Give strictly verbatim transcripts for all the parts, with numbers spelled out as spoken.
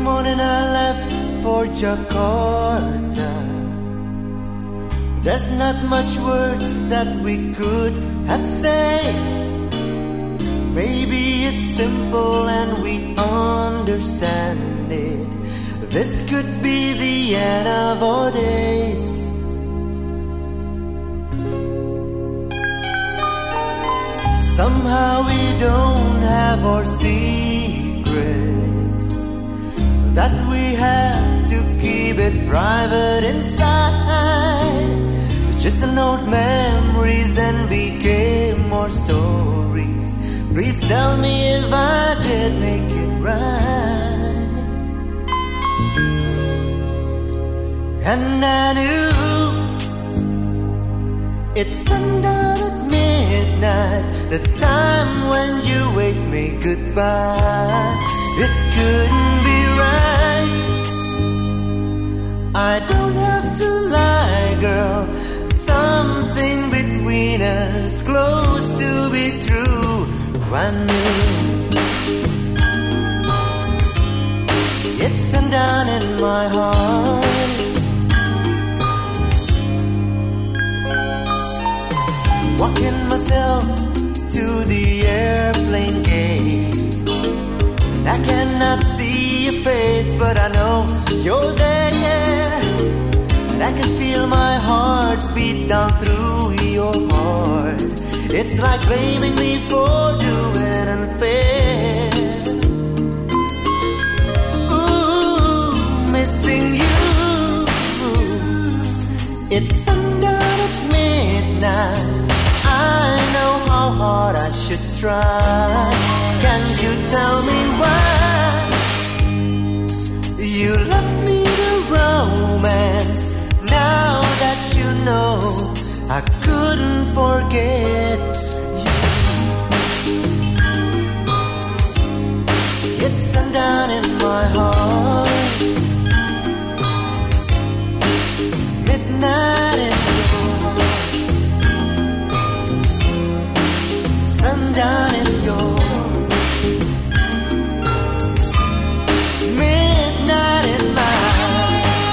morning I left for Jakarta. There's not much words that we could have said. Maybe it's simple and we understand it. This could be the end of our days. Somehow we don't have our secrets, that we have to keep it private inside. Just an old memories and became more stories. Please tell me if I did make it right. And I knew it's sundown at midnight, the time when you waved me goodbye. It couldn't be right. I don't have to lie, girl. Something between us close to be true. I knew it's sundown in my heart. Walking myself to the airplane gate. I cannot see your face, but I know you're there. And I can feel my heart beat down through your heart. It's like blaming me for doing unfair. Ooh, missing you. It's sundown at midnight. I know how hard I should try. Can you tell me why you left me to romance? Now that you know I couldn't forget you. It's sundown in my heart, midnight in your heart, sundown in your midnight in mine.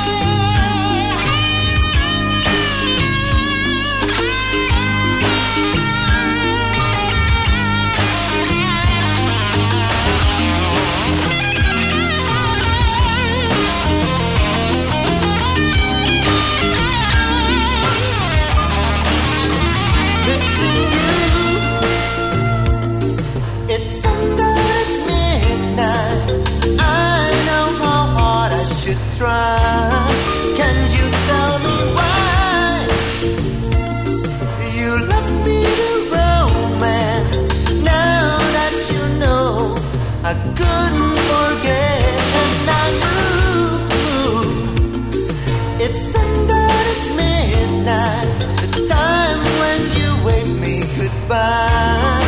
Try. Can you tell me why you left me to romance? Now that you know I couldn't forget, and I knew it's sundown at midnight, the time when you waved me goodbye.